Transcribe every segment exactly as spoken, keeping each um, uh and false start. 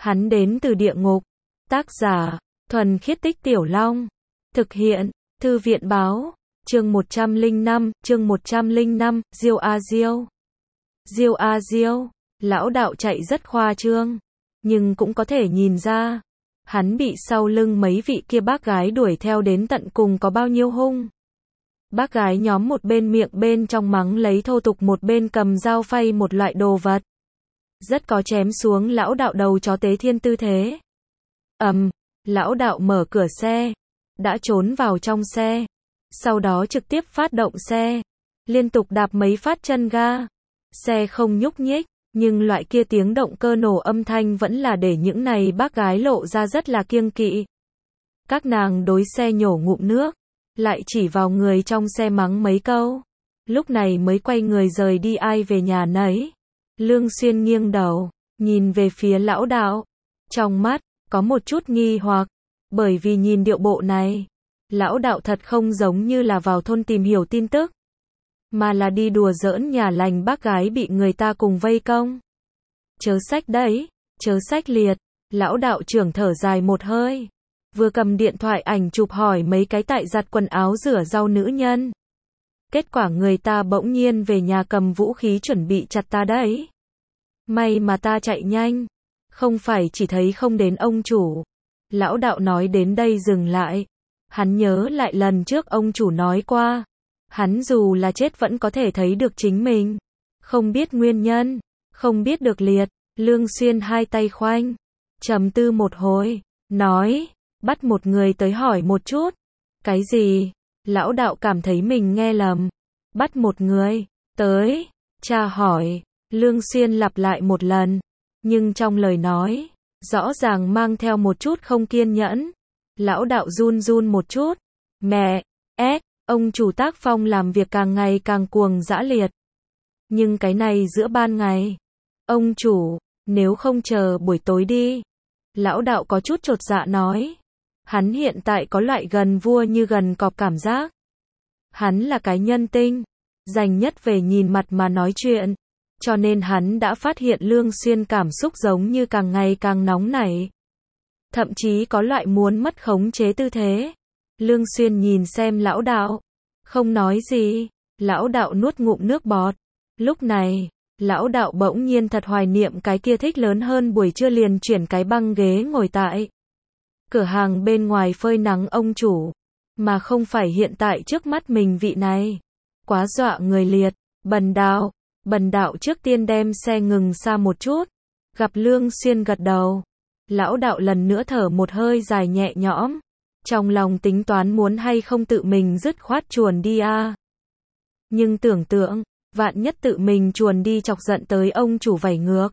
Hắn đến từ địa ngục. Tác giả, Thuần Khiết Tích Tiểu Long. Thực hiện, Thư viện báo. Chương một trăm lẻ năm, chương một trăm lẻ năm, Diêu a Diêu. Diêu a Diêu, lão đạo chạy rất khoa trương, nhưng cũng có thể nhìn ra, hắn bị sau lưng mấy vị kia bác gái đuổi theo đến tận cùng có bao nhiêu hung. Bác gái nhóm một bên miệng bên trong mắng lấy thô tục, một bên cầm dao phay một loại đồ vật. Rất có chém xuống lão đạo đầu chó tế thiên tư thế. Ầm, lão đạo mở cửa xe, đã trốn vào trong xe, sau đó trực tiếp phát động xe, liên tục đạp mấy phát chân ga. Xe không nhúc nhích, nhưng loại kia tiếng động cơ nổ âm thanh vẫn là để những này bác gái lộ ra rất là kiêng kỵ. Các nàng đối xe nhổ ngụm nước, lại chỉ vào người trong xe mắng mấy câu, lúc này mới quay người rời đi, ai về nhà nấy. Lương Xuyên nghiêng đầu, nhìn về phía lão đạo, trong mắt có một chút nghi hoặc, bởi vì nhìn điệu bộ này, lão đạo thật không giống như là vào thôn tìm hiểu tin tức, mà là đi đùa giỡn nhà lành bác gái bị người ta cùng vây công. Chớ sách đấy, chớ sách liệt, lão đạo trưởng thở dài một hơi, vừa cầm điện thoại ảnh chụp hỏi mấy cái tại giặt quần áo rửa rau nữ nhân. Kết quả người ta bỗng nhiên về nhà cầm vũ khí chuẩn bị chặt ta đấy. May mà ta chạy nhanh, không phải chỉ thấy không đến ông chủ. Lão đạo nói đến đây dừng lại, hắn nhớ lại lần trước ông chủ nói qua, hắn dù là chết vẫn có thể thấy được chính mình. Không biết nguyên nhân, không biết được liệt. Lương Xuyên hai tay khoanh, trầm tư một hồi, nói, bắt một người tới hỏi một chút. Cái gì? Lão đạo cảm thấy mình nghe lầm. Bắt một người tới tra hỏi. Lương Xuyên lặp lại một lần, nhưng trong lời nói rõ ràng mang theo một chút không kiên nhẫn. Lão đạo run run một chút. Mẹ, ép, ông chủ tác phong làm việc càng ngày càng cuồng dã liệt. Nhưng cái này giữa ban ngày. Ông chủ, nếu không chờ buổi tối đi. Lão đạo có chút chột dạ nói. Hắn hiện tại có loại gần vua như gần cọp cảm giác. Hắn là cái nhân tinh, dành nhất về nhìn mặt mà nói chuyện. Cho nên hắn đã phát hiện Lương Xuyên cảm xúc giống như càng ngày càng nóng nảy. Thậm chí có loại muốn mất khống chế tư thế. Lương Xuyên nhìn xem lão đạo, không nói gì. Lão đạo nuốt ngụm nước bọt. Lúc này, lão đạo bỗng nhiên thật hoài niệm cái kia thích lớn hơn buổi trưa liền chuyển cái băng ghế ngồi tại cửa hàng bên ngoài phơi nắng ông chủ, mà không phải hiện tại trước mắt mình vị này. Quá dọa người liệt. Bần đạo, bần đạo trước tiên đem xe ngừng xa một chút. Gặp Lương Xuyên gật đầu, lão đạo lần nữa thở một hơi dài nhẹ nhõm, trong lòng tính toán muốn hay không tự mình dứt khoát chuồn đi a. Nhưng tưởng tượng, vạn nhất tự mình chuồn đi chọc giận tới ông chủ vảy ngược.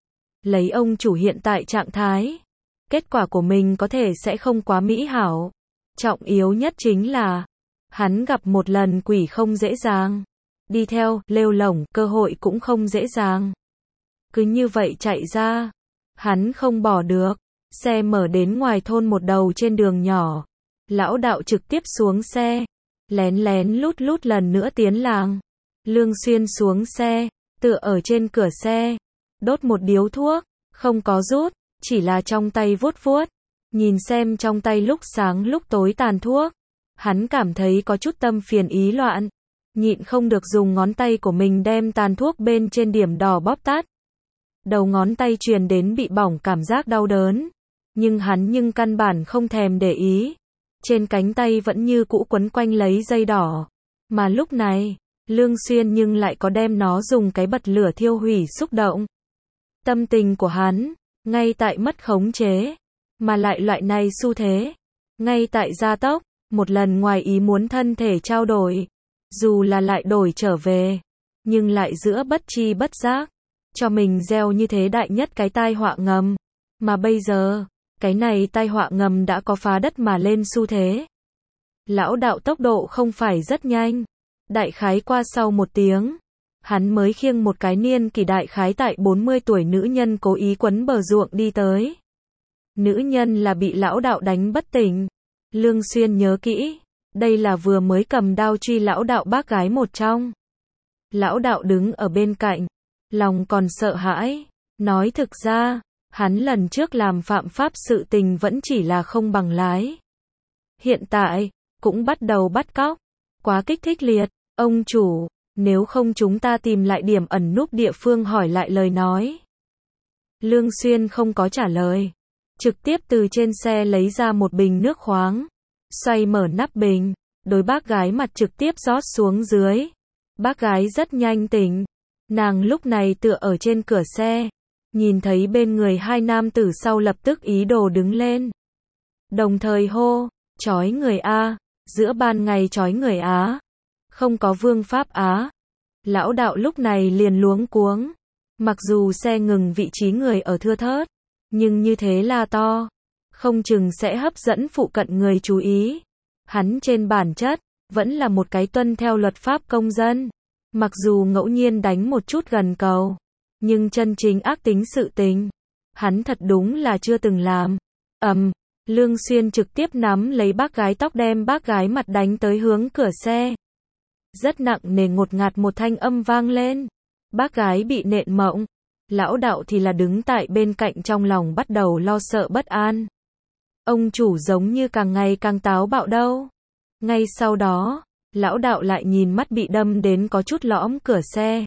Lấy ông chủ hiện tại trạng thái, kết quả của mình có thể sẽ không quá mỹ hảo. Trọng yếu nhất chính là, hắn gặp một lần quỷ không dễ dàng. Đi theo, lêu lổng, cơ hội cũng không dễ dàng. Cứ như vậy chạy ra, hắn không bỏ được. Xe mở đến ngoài thôn một đầu trên đường nhỏ. Lão đạo trực tiếp xuống xe, lén lén lút lút lần nữa tiến làng. Lương Xuyên xuống xe, tựa ở trên cửa xe, đốt một điếu thuốc, không có rút, chỉ là trong tay vuốt vuốt, nhìn xem trong tay lúc sáng lúc tối tàn thuốc. Hắn cảm thấy có chút tâm phiền ý loạn, nhịn không được dùng ngón tay của mình đem tàn thuốc bên trên điểm đỏ bóp tắt. Đầu ngón tay truyền đến bị bỏng cảm giác đau đớn, nhưng hắn nhưng căn bản không thèm để ý. Trên cánh tay vẫn như cũ quấn quanh lấy dây đỏ, mà lúc này, Lương Xuyên nhưng lại có đem nó dùng cái bật lửa thiêu hủy xúc động. Tâm tình của hắn, ngay tại mất khống chế, mà lại loại này xu thế, ngay tại gia tốc, một lần ngoài ý muốn thân thể trao đổi, dù là lại đổi trở về, nhưng lại giữa bất chi bất giác, cho mình gieo như thế đại nhất cái tai họa ngầm, mà bây giờ, cái này tai họa ngầm đã có phá đất mà lên xu thế. Lão đạo tốc độ không phải rất nhanh, đại khái qua sau một tiếng, hắn mới khiêng một cái niên kỷ đại khái tại bốn mươi tuổi nữ nhân cố ý quấn bờ ruộng đi tới. Nữ nhân là bị lão đạo đánh bất tỉnh. Lương Xuyên nhớ kỹ, đây là vừa mới cầm đao truy lão đạo bác gái một trong. Lão đạo đứng ở bên cạnh, lòng còn sợ hãi, nói thực ra, Hắn lần trước làm phạm pháp sự tình vẫn chỉ là không bằng lái. Hiện tại, cũng bắt đầu bắt cóc. Quá kích thích liệt. Ông chủ, nếu không chúng ta tìm lại điểm ẩn núp địa phương hỏi lại lời nói. Lương Xuyên không có trả lời. Trực tiếp từ trên xe lấy ra một bình nước khoáng. Xoay mở nắp bình. Đối bác gái mặt trực tiếp rót xuống dưới. Bác gái rất nhanh tỉnh. Nàng lúc này tựa ở trên cửa xe. Nhìn thấy bên người hai nam tử sau lập tức ý đồ đứng lên. Đồng thời hô, chói người A, giữa ban ngày chói người Á. Không có vương pháp Á. Lão đạo lúc này liền luống cuống. Mặc dù xe ngừng vị trí người ở thưa thớt, nhưng như thế là to. Không chừng sẽ hấp dẫn phụ cận người chú ý. Hắn trên bản chất, vẫn là một cái tuân theo luật pháp công dân. Mặc dù ngẫu nhiên đánh một chút gần cầu, nhưng chân chính ác tính sự tình, hắn thật đúng là chưa từng làm. Ầm, Lương Xuyên trực tiếp nắm lấy bác gái tóc đem bác gái mặt đánh tới hướng cửa xe. Rất nặng nề ngột ngạt một thanh âm vang lên. Bác gái bị nện mộng. Lão đạo thì là đứng tại bên cạnh trong lòng bắt đầu lo sợ bất an. Ông chủ giống như càng ngày càng táo bạo đâu. Ngay sau đó, lão đạo lại nhìn mắt bị đâm đến có chút lõm cửa xe.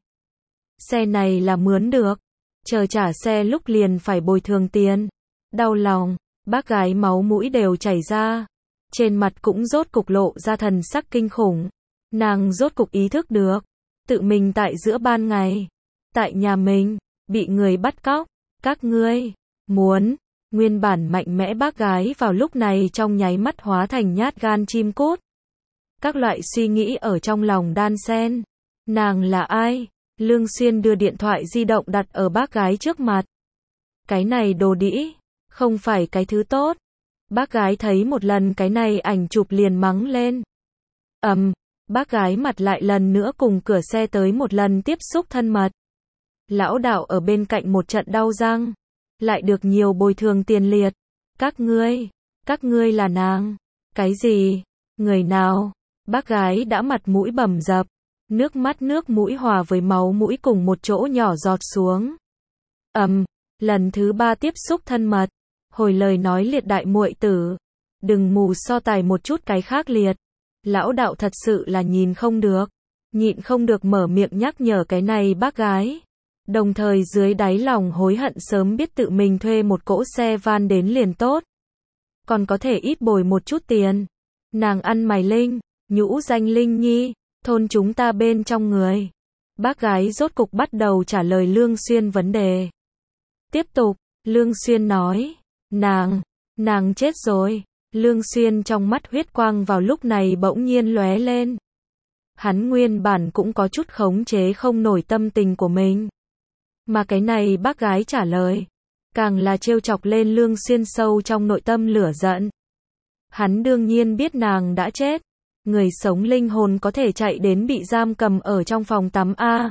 Xe này là mướn được. Chờ trả xe lúc liền phải bồi thường tiền. Đau lòng, bác gái máu mũi đều chảy ra. Trên mặt cũng rốt cục lộ ra thần sắc kinh khủng. Nàng rốt cục ý thức được. Tự mình tại giữa ban ngày. Tại nhà mình, bị người bắt cóc. Các ngươi, muốn. Nguyên bản mạnh mẽ bác gái vào lúc này trong nháy mắt hóa thành nhát gan chim cút. Các loại suy nghĩ ở trong lòng đan xen. Nàng là ai? Lương Xuyên đưa điện thoại di động đặt ở bác gái trước mặt. Cái này đồ đĩ, không phải cái thứ tốt. Bác gái thấy một lần cái này ảnh chụp liền mắng lên. Ầm, bác gái mặt lại lần nữa cùng cửa xe tới một lần tiếp xúc thân mật. Lão đạo ở bên cạnh một trận đau răng. Lại được nhiều bồi thường tiền liệt. Các ngươi, các ngươi là nàng. Cái gì? Người nào? Bác gái đã mặt mũi bầm dập. Nước mắt nước mũi hòa với máu mũi cùng một chỗ nhỏ giọt xuống. Ầm, lần thứ ba tiếp xúc thân mật. Hồi lời nói liệt đại muội tử. Đừng mù so tài một chút cái khác liệt. Lão đạo thật sự là nhìn không được. Nhịn không được mở miệng nhắc nhở cái này bác gái. Đồng thời dưới đáy lòng hối hận sớm biết tự mình thuê một cỗ xe van đến liền tốt. Còn có thể ít bồi một chút tiền. Nàng ăn mày linh, nhũ danh Linh Nhi, thôn chúng ta bên trong người. Bác gái rốt cục bắt đầu trả lời Lương Xuyên vấn đề. Tiếp tục, Lương Xuyên nói, nàng, nàng chết rồi. Lương Xuyên trong mắt huyết quang vào lúc này bỗng nhiên lóe lên. Hắn nguyên bản cũng có chút khống chế không nổi tâm tình của mình. Mà cái này bác gái trả lời, càng là trêu chọc lên Lương Xuyên sâu trong nội tâm lửa giận. Hắn đương nhiên biết nàng đã chết. Người sống linh hồn có thể chạy đến bị giam cầm ở trong phòng tắm A.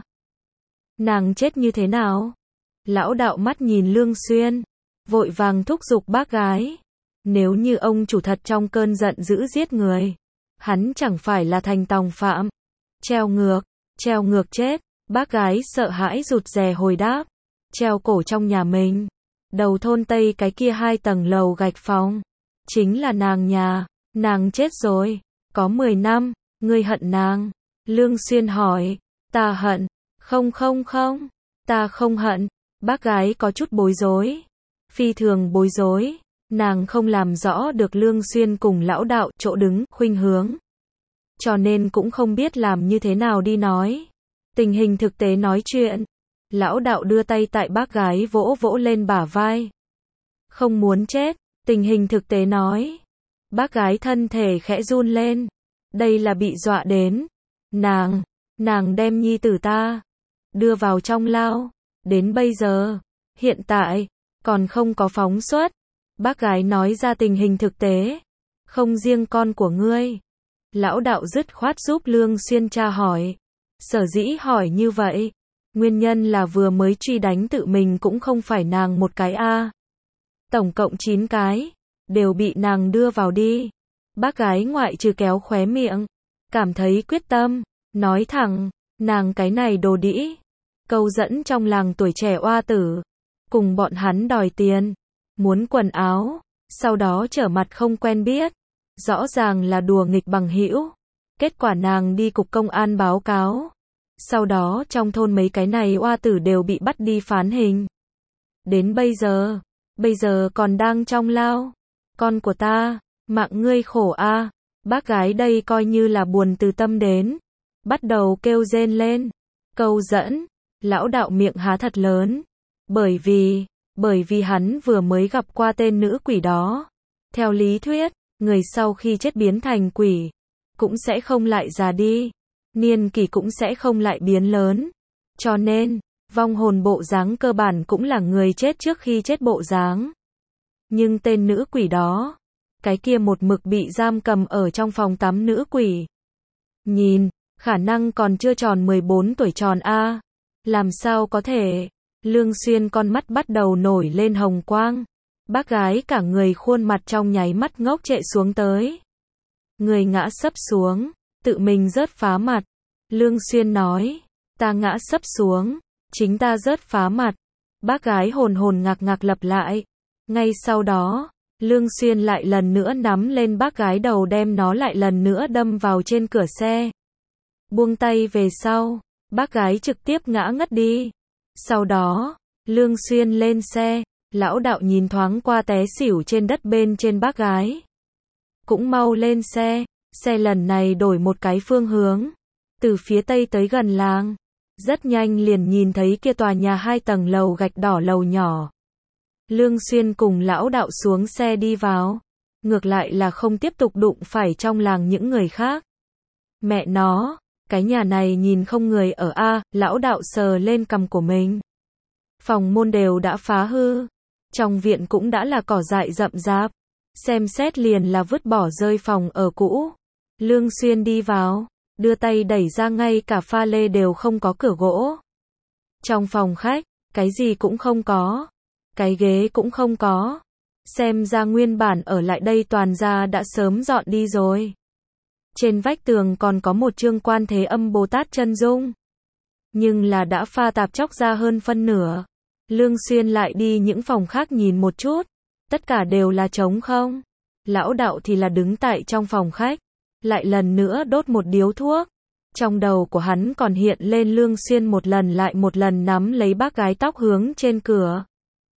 Nàng chết như thế nào? Lão đạo mắt nhìn Lương Xuyên, vội vàng thúc giục bác gái. Nếu như ông chủ thật trong cơn giận dữ giết người, hắn chẳng phải là thành tòng phạm. Treo ngược, treo ngược chết. Bác gái sợ hãi rụt rè hồi đáp. Treo cổ trong nhà mình. Đầu thôn Tây cái kia hai tầng lầu gạch phòng. Chính là nàng nhà. Nàng chết rồi. Có mười năm. Ngươi hận nàng. Lương Xuyên hỏi. Ta hận. Không không không. Ta không hận. Bác gái có chút bối rối. Phi thường bối rối. Nàng không làm rõ được Lương Xuyên cùng lão đạo chỗ đứng, khuynh hướng. Cho nên cũng không biết làm như thế nào đi nói. Tình hình thực tế nói chuyện. Lão đạo đưa tay tại bác gái vỗ vỗ lên bả vai. Không muốn chết. Tình hình thực tế nói. Bác gái thân thể khẽ run lên. Đây là bị dọa đến. Nàng, nàng đem nhi tử ta đưa vào trong lao. Đến bây giờ, hiện tại, còn không có phóng xuất. Bác gái nói ra tình hình thực tế. Không riêng con của ngươi. Lão đạo dứt khoát giúp Lương Xuyên tra hỏi. Sở dĩ hỏi như vậy, nguyên nhân là vừa mới truy đánh tự mình cũng không phải nàng một cái a. Tổng cộng chín cái, đều bị nàng đưa vào đi. Bác gái ngoại trừ kéo khóe miệng, cảm thấy quyết tâm, nói thẳng, nàng cái này đồ đĩ, câu dẫn trong làng tuổi trẻ oa tử, cùng bọn hắn đòi tiền, muốn quần áo, sau đó trở mặt không quen biết, rõ ràng là đùa nghịch bằng hữu. Kết quả nàng đi cục công an báo cáo, sau đó trong thôn mấy cái này oa tử đều bị bắt đi phán hình. Đến bây giờ, bây giờ còn đang trong lao. Con của ta, mạng ngươi khổ a. Bác gái đây coi như là buồn từ tâm đến, bắt đầu kêu rên lên. Câu dẫn, lão đạo miệng há thật lớn, bởi vì, bởi vì hắn vừa mới gặp qua tên nữ quỷ đó. Theo lý thuyết, người sau khi chết biến thành quỷ, cũng sẽ không lại già đi, niên kỷ cũng sẽ không lại biến lớn. Cho nên, vong hồn bộ dáng cơ bản cũng là người chết trước khi chết bộ dáng. Nhưng tên nữ quỷ đó, cái kia một mực bị giam cầm ở trong phòng tắm nữ quỷ. Nhìn, khả năng còn chưa tròn mười bốn tuổi tròn a. Làm sao có thể? Lương Xuyên con mắt bắt đầu nổi lên hồng quang. Bác gái cả người khuôn mặt trong nháy mắt ngốc trệ xuống tới. Người ngã sấp xuống, tự mình rớt phá mặt. Lương Xuyên nói, ta ngã sấp xuống, chính ta rớt phá mặt. Bác gái hồn hồn ngạc ngạc lặp lại. Ngay sau đó, Lương Xuyên lại lần nữa nắm lên bác gái đầu đem nó lại lần nữa đâm vào trên cửa xe. Buông tay về sau, bác gái trực tiếp ngã ngất đi. Sau đó, Lương Xuyên lên xe, lão đạo nhìn thoáng qua té xỉu trên đất bên trên bác gái. Cũng mau lên xe, xe lần này đổi một cái phương hướng, từ phía tây tới gần làng. Rất nhanh liền nhìn thấy kia tòa nhà hai tầng lầu gạch đỏ lầu nhỏ. Lương Xuyên cùng lão đạo xuống xe đi vào, ngược lại là không tiếp tục đụng phải trong làng những người khác. Mẹ nó, cái nhà này nhìn không người ở a. Lão đạo sờ lên cằm của mình. Phòng môn đều đã phá hư, trong viện cũng đã là cỏ dại rậm rạp, xem xét liền là vứt bỏ rơi phòng ở cũ. Lương Xuyên đi vào, đưa tay đẩy ra ngay cả pha lê đều không có cửa gỗ. Trong phòng khách, cái gì cũng không có, cái ghế cũng không có, xem ra nguyên bản ở lại đây toàn gia đã sớm dọn đi rồi. Trên vách tường còn có một chương Quan Thế Âm Bồ Tát chân dung, nhưng là đã pha tạp chóc ra hơn phân nửa. Lương Xuyên lại đi những phòng khác nhìn một chút, tất cả đều là trống không. Lão đạo thì là đứng tại trong phòng khách, lại lần nữa đốt một điếu thuốc. Trong đầu của hắn còn hiện lên Lương Xuyên một lần lại một lần nắm lấy bác gái tóc hướng trên cửa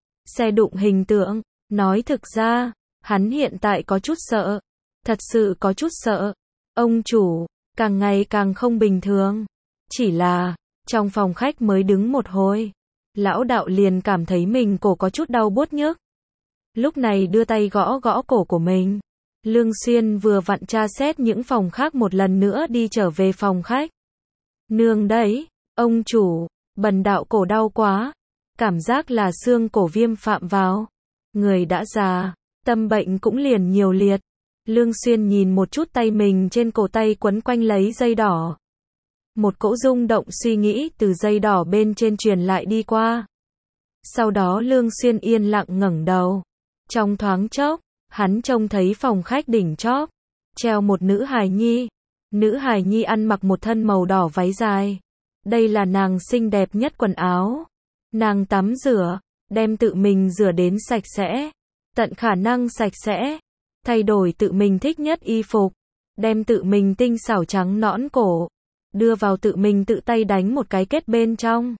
xe đụng hình tượng. Nói thực ra, hắn hiện tại có chút sợ, thật sự có chút sợ. Ông chủ, càng ngày càng không bình thường. Chỉ là, trong phòng khách mới đứng một hồi, lão đạo liền cảm thấy mình cổ có chút đau buốt nhức. Lúc này đưa tay gõ gõ cổ của mình. Lương Xuyên vừa vặn tra xét những phòng khác một lần nữa đi trở về phòng khách. Nương đấy, ông chủ, bần đạo cổ đau quá. Cảm giác là xương cổ viêm phạm vào. Người đã già, tâm bệnh cũng liền nhiều liệt. Lương Xuyên nhìn một chút tay mình trên cổ tay quấn quanh lấy dây đỏ. Một cỗ rung động suy nghĩ từ dây đỏ bên trên truyền lại đi qua. Sau đó Lương Xuyên yên lặng ngẩng đầu. Trong thoáng chốc, hắn trông thấy phòng khách đỉnh chóp, treo một nữ hài nhi. Nữ hài nhi ăn mặc một thân màu đỏ váy dài. Đây là nàng xinh đẹp nhất quần áo. Nàng tắm rửa, đem tự mình rửa đến sạch sẽ, tận khả năng sạch sẽ, thay đổi tự mình thích nhất y phục, đem tự mình tinh xảo trắng nõn cổ, đưa vào tự mình tự tay đánh một cái kết bên trong.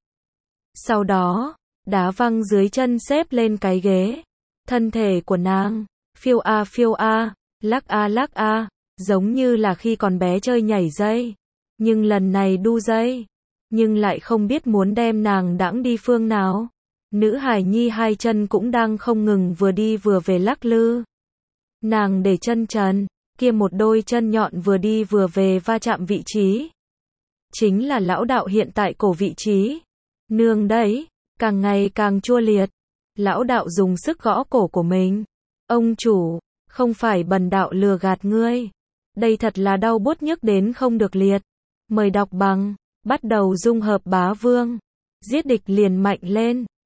Sau đó, đá văng dưới chân xếp lên cái ghế. Thân thể của nàng, phiêu a phiêu a, lắc a lắc a, giống như là khi còn bé chơi nhảy dây. Nhưng lần này đu dây, nhưng lại không biết muốn đem nàng đãng đi phương nào. Nữ hài nhi hai chân cũng đang không ngừng vừa đi vừa về lắc lư. Nàng để chân trần, kia một đôi chân nhọn vừa đi vừa về va chạm vị trí. Chính là lão đạo hiện tại cổ vị trí. Nương đấy, càng ngày càng chua liệt. Lão đạo dùng sức gõ cổ của mình. Ông chủ, không phải bần đạo lừa gạt ngươi. Đây thật là đau buốt nhức đến không được liệt. Mời đọc bằng, bắt đầu dung hợp bá vương. Giết địch liền mạnh lên.